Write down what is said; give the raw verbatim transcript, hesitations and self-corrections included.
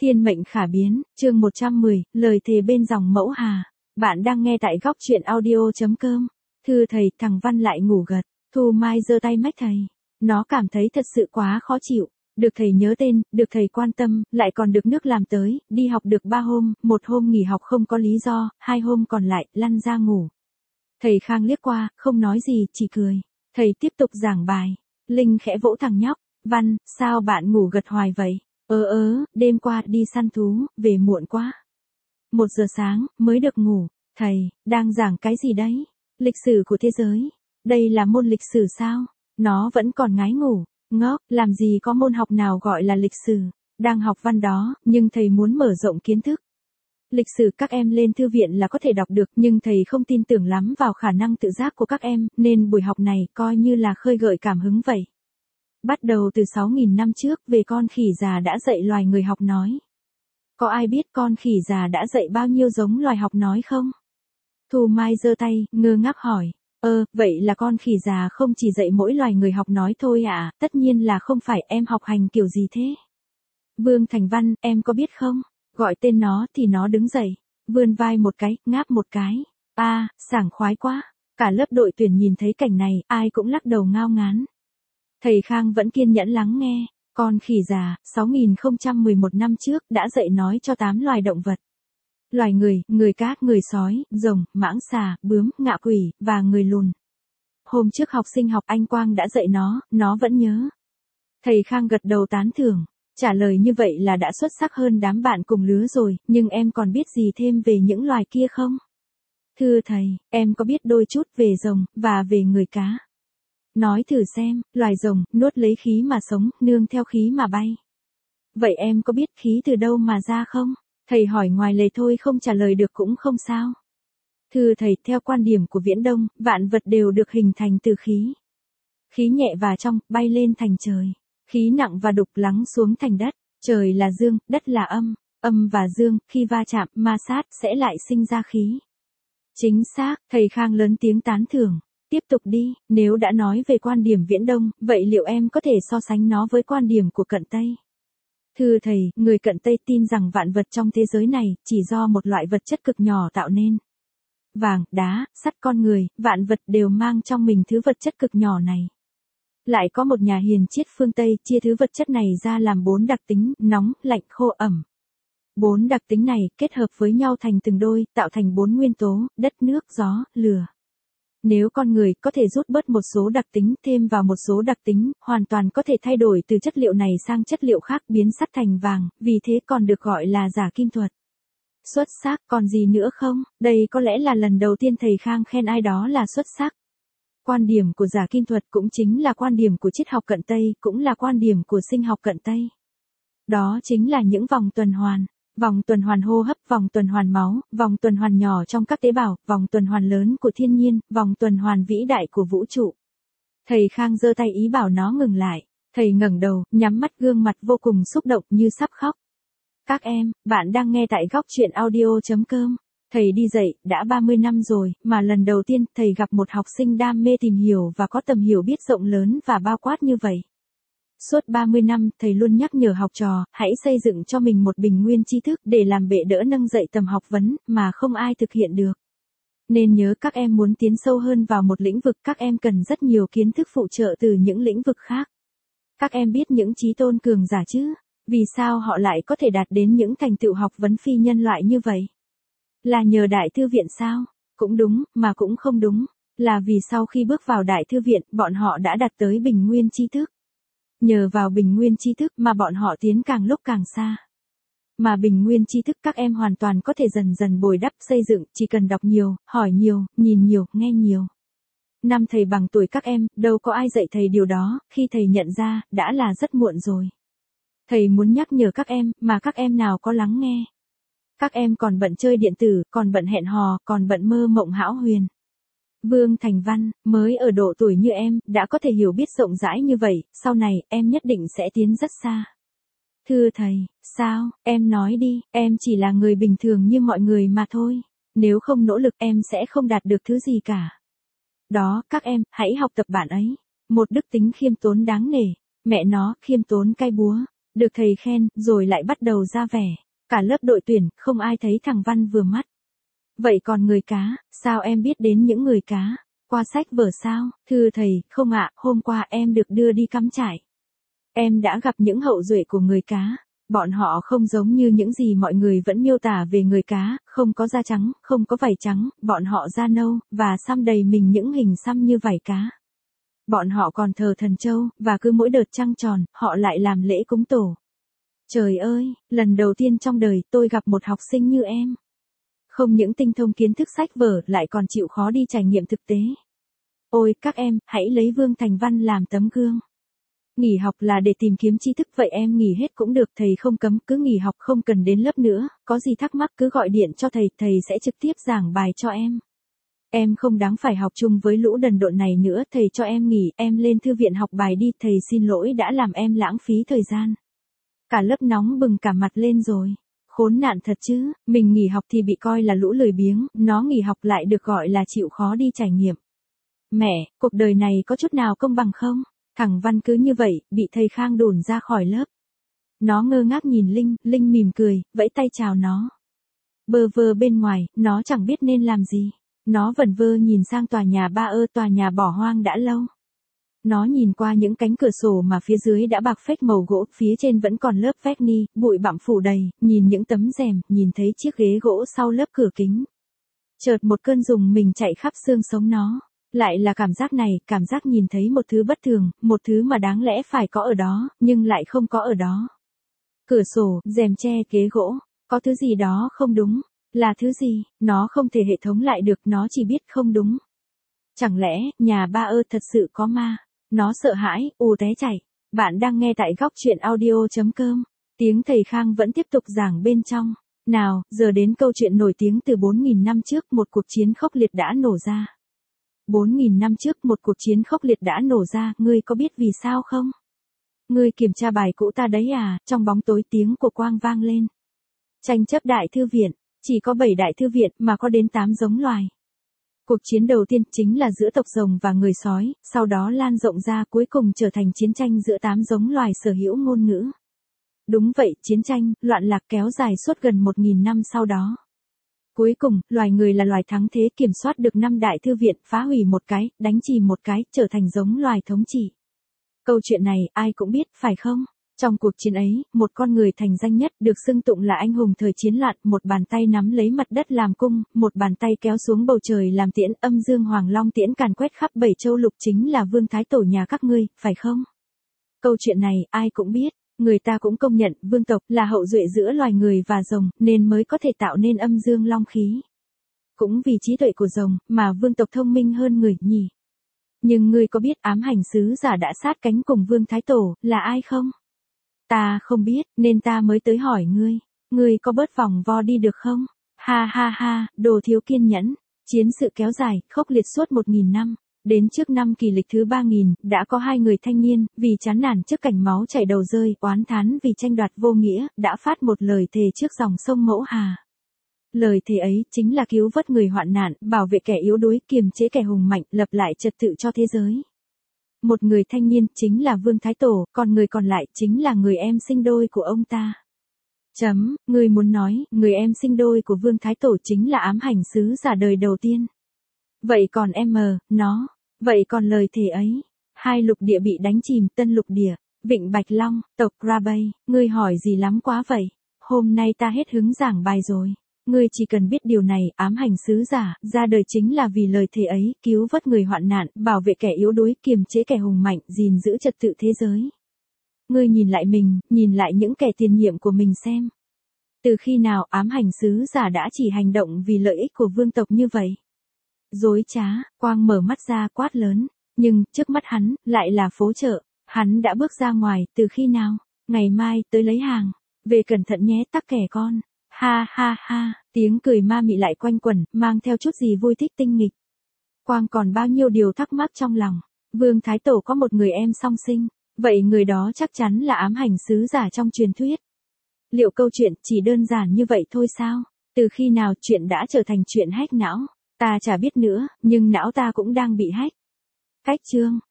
Thiên mệnh khả biến, chương một trăm mười, lời thề bên dòng mẫu Hà. Bạn đang nghe tại góc truyện audio.com. Thưa thầy, thằng Văn lại ngủ gật. Thu Mai giơ tay mách thầy. Nó cảm thấy thật sự quá khó chịu. Được thầy nhớ tên, được thầy quan tâm, lại còn được nước làm tới, đi học được ba hôm, một hôm nghỉ học không có lý do, hai hôm còn lại, lăn ra ngủ. Thầy Khang liếc qua, không nói gì, chỉ cười. Thầy tiếp tục giảng bài. Linh khẽ vỗ thằng nhóc. Văn, sao bạn ngủ gật hoài vậy? Ơ ớ, đêm qua đi săn thú, về muộn quá. Một giờ sáng, mới được ngủ. Thầy, đang giảng cái gì đấy? Lịch sử của thế giới. Đây là môn lịch sử sao? Nó vẫn còn ngái ngủ. Ngốc, làm gì có môn học nào gọi là lịch sử. Đang học văn đó, nhưng thầy muốn mở rộng kiến thức. Lịch sử các em lên thư viện là có thể đọc được, nhưng thầy không tin tưởng lắm vào khả năng tự giác của các em, nên buổi học này coi như là khơi gợi cảm hứng vậy. Bắt đầu từ sáu nghìn năm trước, về con khỉ già đã dạy loài người học nói. Có ai biết con khỉ già đã dạy bao nhiêu giống loài học nói không? Thu Mai giơ tay, ngơ ngác hỏi. Ơ, vậy là con khỉ già không chỉ dạy mỗi loài người học nói thôi à, tất nhiên là không phải, em học hành kiểu gì thế? Vương Thành Văn, em có biết không? Gọi tên nó thì nó đứng dậy, vươn vai một cái, ngáp một cái. A, à, sảng khoái quá. Cả lớp đội tuyển nhìn thấy cảnh này, ai cũng lắc đầu ngao ngán. Thầy Khang vẫn kiên nhẫn lắng nghe. Con khỉ già, sáu nghìn không trăm mười một năm trước, đã dạy nói cho tám loài động vật. Loài người, người cát, người sói, rồng, mãng xà, bướm, ngạ quỷ, và người lùn. Hôm trước học sinh học Anh Quang đã dạy nó, nó vẫn nhớ. Thầy Khang gật đầu tán thưởng. Trả lời như vậy là đã xuất sắc hơn đám bạn cùng lứa rồi, nhưng em còn biết gì thêm về những loài kia không? Thưa thầy, em có biết đôi chút về rồng, và về người cá. Nói thử xem, loài rồng, nuốt lấy khí mà sống, nương theo khí mà bay. Vậy em có biết khí từ đâu mà ra không? Thầy hỏi ngoài lề thôi, không trả lời được cũng không sao. Thưa thầy, theo quan điểm của Viễn Đông, vạn vật đều được hình thành từ khí. Khí nhẹ và trong, bay lên thành trời. Khí nặng và đục lắng xuống thành đất. Trời là dương, đất là âm. Âm và dương, khi va chạm, ma sát, sẽ lại sinh ra khí. Chính xác, thầy Khang lớn tiếng tán thưởng. Tiếp tục đi, nếu đã nói về quan điểm Viễn Đông, vậy liệu em có thể so sánh nó với quan điểm của Cận Tây? Thưa thầy, người Cận Tây tin rằng vạn vật trong thế giới này, chỉ do một loại vật chất cực nhỏ tạo nên. Vàng, đá, sắt, con người, vạn vật đều mang trong mình thứ vật chất cực nhỏ này. Lại có một nhà hiền triết phương Tây chia thứ vật chất này ra làm bốn đặc tính, nóng, lạnh, khô, ẩm. Bốn đặc tính này kết hợp với nhau thành từng đôi, tạo thành bốn nguyên tố, đất, nước, gió, lửa. Nếu con người có thể rút bớt một số đặc tính, thêm vào một số đặc tính, hoàn toàn có thể thay đổi từ chất liệu này sang chất liệu khác, biến sắt thành vàng, vì thế còn được gọi là giả kim thuật. Xuất sắc, còn gì nữa không? Đây có lẽ là lần đầu tiên thầy Khang khen ai đó là xuất sắc. Quan điểm của giả kim thuật cũng chính là quan điểm của triết học Cận Tây, cũng là quan điểm của sinh học Cận Tây. Đó chính là những vòng tuần hoàn. Vòng tuần hoàn hô hấp, vòng tuần hoàn máu, vòng tuần hoàn nhỏ trong các tế bào, vòng tuần hoàn lớn của thiên nhiên, vòng tuần hoàn vĩ đại của vũ trụ. Thầy Khang giơ tay ý bảo nó ngừng lại. Thầy ngẩng đầu, nhắm mắt, gương mặt vô cùng xúc động như sắp khóc. Các em, bạn đang nghe tại góc truyện audio.com. Thầy đi dạy, đã ba mươi năm rồi, mà lần đầu tiên thầy gặp một học sinh đam mê tìm hiểu và có tầm hiểu biết rộng lớn và bao quát như vậy. Suốt ba mươi năm, thầy luôn nhắc nhở học trò, hãy xây dựng cho mình một bình nguyên tri thức để làm bệ đỡ nâng dậy tầm học vấn, mà không ai thực hiện được. Nên nhớ các em muốn tiến sâu hơn vào một lĩnh vực, các em cần rất nhiều kiến thức phụ trợ từ những lĩnh vực khác. Các em biết những trí tôn cường giả chứ? Vì sao họ lại có thể đạt đến những thành tựu học vấn phi nhân loại như vậy? Là nhờ Đại Thư Viện sao? Cũng đúng, mà cũng không đúng. Là vì sau khi bước vào Đại Thư Viện, bọn họ đã đạt tới bình nguyên tri thức. Nhờ vào bình nguyên tri thức mà bọn họ tiến càng lúc càng xa. Mà bình nguyên tri thức các em hoàn toàn có thể dần dần bồi đắp xây dựng, chỉ cần đọc nhiều, hỏi nhiều, nhìn nhiều, nghe nhiều. Năm thầy bằng tuổi các em, đâu có ai dạy thầy điều đó, khi thầy nhận ra, đã là rất muộn rồi. Thầy muốn nhắc nhở các em, mà các em nào có lắng nghe. Các em còn bận chơi điện tử, còn bận hẹn hò, còn bận mơ mộng hão huyền. Vương Thành Văn, mới ở độ tuổi như em, đã có thể hiểu biết rộng rãi như vậy, sau này, em nhất định sẽ tiến rất xa. Thưa thầy, sao, em nói đi, em chỉ là người bình thường như mọi người mà thôi. Nếu không nỗ lực em sẽ không đạt được thứ gì cả. Đó, các em, hãy học tập bạn ấy. Một đức tính khiêm tốn đáng nể. Mẹ nó, khiêm tốn cay búa. được thầy khen, rồi lại bắt đầu ra vẻ. Cả lớp đội tuyển, không ai thấy thằng Văn vừa mắt. Vậy còn người cá, sao em biết đến những người cá? Qua sách vở sao? Thưa thầy, không ạ, hôm qua em được đưa đi cắm trại. Em đã gặp những hậu duệ của người cá. Bọn họ không giống như những gì mọi người vẫn miêu tả về người cá, không có da trắng, không có vảy trắng, bọn họ da nâu, và xăm đầy mình những hình xăm như vảy cá. Bọn họ còn thờ thần châu, và cứ mỗi đợt trăng tròn, họ lại làm lễ cúng tổ. Trời ơi, lần đầu tiên trong đời tôi gặp một học sinh như em. Không những tinh thông kiến thức sách vở lại còn chịu khó đi trải nghiệm thực tế. Ôi, các em, hãy lấy Vương Thành Văn làm tấm gương. Nghỉ học là để tìm kiếm tri thức, vậy em nghỉ hết cũng được, thầy không cấm, cứ nghỉ học không cần đến lớp nữa, có gì thắc mắc cứ gọi điện cho thầy, thầy sẽ trực tiếp giảng bài cho em. Em không đáng phải học chung với lũ đần độn này nữa, thầy cho em nghỉ, em lên thư viện học bài đi, thầy xin lỗi đã làm em lãng phí thời gian. Cả lớp nóng bừng cả mặt lên rồi. Khốn nạn thật chứ, mình nghỉ học thì bị coi là lũ lười biếng, nó nghỉ học lại được gọi là chịu khó đi trải nghiệm. Mẹ, cuộc đời này có chút nào công bằng không? Thằng Văn cứ như vậy, bị thầy Khang đồn ra khỏi lớp. Nó ngơ ngác nhìn Linh, Linh mỉm cười, vẫy tay chào nó. Bơ vơ bên ngoài, nó chẳng biết nên làm gì. Nó vẩn vơ nhìn sang tòa nhà ba ơ, tòa nhà bỏ hoang đã lâu. Nó nhìn qua những cánh cửa sổ mà phía dưới đã bạc phết màu gỗ, phía trên vẫn còn lớp vét ni, bụi bặm phủ đầy, nhìn những tấm rèm, nhìn thấy chiếc ghế gỗ sau lớp cửa kính. Chợt một cơn rùng mình chạy khắp xương sống nó. Lại là cảm giác này, cảm giác nhìn thấy một thứ bất thường, một thứ mà đáng lẽ phải có ở đó, nhưng lại không có ở đó. Cửa sổ, rèm tre, ghế gỗ, có thứ gì đó không đúng. Là thứ gì? Nó không thể hệ thống lại được, nó chỉ biết không đúng. Chẳng lẽ, nhà ba ơ thật sự có ma? Nó sợ hãi, ù té chạy. Bạn đang nghe tại góc truyện audio chấm com. Tiếng thầy Khang vẫn tiếp tục giảng bên trong. Nào, giờ đến câu chuyện nổi tiếng từ bốn nghìn năm trước, một cuộc chiến khốc liệt đã nổ ra. bốn nghìn năm trước một cuộc chiến khốc liệt đã nổ ra, ngươi có biết vì sao không? Ngươi kiểm tra bài cũ ta đấy à? Trong bóng tối tiếng của quang vang lên. Tranh chấp đại thư viện, chỉ có bảy đại thư viện mà có đến tám giống loài. Cuộc chiến đầu tiên chính là giữa tộc rồng và người sói, sau đó lan rộng ra cuối cùng trở thành chiến tranh giữa tám giống loài sở hữu ngôn ngữ. Đúng vậy, chiến tranh, loạn lạc kéo dài suốt gần một nghìn năm sau đó. Cuối cùng, loài người là loài thắng thế, kiểm soát được năm đại thư viện, phá hủy một cái, đánh chìm một cái, trở thành giống loài thống trị. Câu chuyện này, ai cũng biết, phải không? Trong cuộc chiến ấy, một con người thành danh nhất, được xưng tụng là anh hùng thời chiến loạn, một bàn tay nắm lấy mặt đất làm cung, một bàn tay kéo xuống bầu trời làm tiễn, âm dương hoàng long tiễn càn quét khắp bảy châu lục, chính là Vương Thái Tổ nhà các ngươi, phải không? Câu chuyện này, ai cũng biết. Người ta cũng công nhận, vương tộc là hậu duệ giữa loài người và rồng, nên mới có thể tạo nên âm dương long khí. Cũng vì trí tuệ của rồng, mà vương tộc thông minh hơn người nhỉ. Nhưng ngươi có biết ám hành sứ giả đã sát cánh cùng Vương Thái Tổ, là ai không? Ta không biết, nên ta mới tới hỏi ngươi. Ngươi có bớt vòng vo đi được không? Ha ha ha, đồ thiếu kiên nhẫn. Chiến sự kéo dài, khốc liệt suốt một nghìn năm. Đến trước năm kỳ lịch thứ ba nghìn, đã có hai người thanh niên, vì chán nản trước cảnh máu chảy đầu rơi, oán thán vì tranh đoạt vô nghĩa, đã phát một lời thề trước dòng sông Mẫu Hà. Lời thề ấy chính là cứu vớt người hoạn nạn, bảo vệ kẻ yếu đuối, kiềm chế kẻ hùng mạnh, lập lại trật tự cho thế giới. Một người thanh niên chính là Vương Thái Tổ, còn người còn lại chính là người em sinh đôi của ông ta. Chấm, người muốn nói, người em sinh đôi của Vương Thái Tổ chính là ám hành sứ giả đời đầu tiên. Vậy còn em mờ, nó, vậy còn lời thề ấy, hai lục địa bị đánh chìm, Tân Lục Địa, Vịnh Bạch Long, tộc Rabai, ngươi hỏi gì lắm quá vậy, hôm nay ta hết hứng giảng bài rồi, ngươi chỉ cần biết điều này, ám hành sứ giả, ra đời chính là vì lời thề ấy, cứu vớt người hoạn nạn, bảo vệ kẻ yếu đuối, kiềm chế kẻ hùng mạnh, gìn giữ trật tự thế giới. Ngươi nhìn lại mình, nhìn lại những kẻ tiền nhiệm của mình xem. Từ khi nào ám hành sứ giả đã chỉ hành động vì lợi ích của vương tộc như vậy? Dối trá, Quang mở mắt ra quát lớn, nhưng, trước mắt hắn, lại là phố chợ, hắn đã bước ra ngoài, từ khi nào? Ngày mai, tới lấy hàng, về cẩn thận nhé tắc kẻ con, ha ha ha, tiếng cười ma mị lại quanh quẩn, mang theo chút gì vui thích tinh nghịch. Quang còn bao nhiêu điều thắc mắc trong lòng, Vương Thái Tổ có một người em song sinh, vậy người đó chắc chắn là ám hành sứ giả trong truyền thuyết. Liệu câu chuyện chỉ đơn giản như vậy thôi sao? Từ khi nào chuyện đã trở thành chuyện hack não? Ta chả biết nữa, nhưng não ta cũng đang bị hack. Cách chương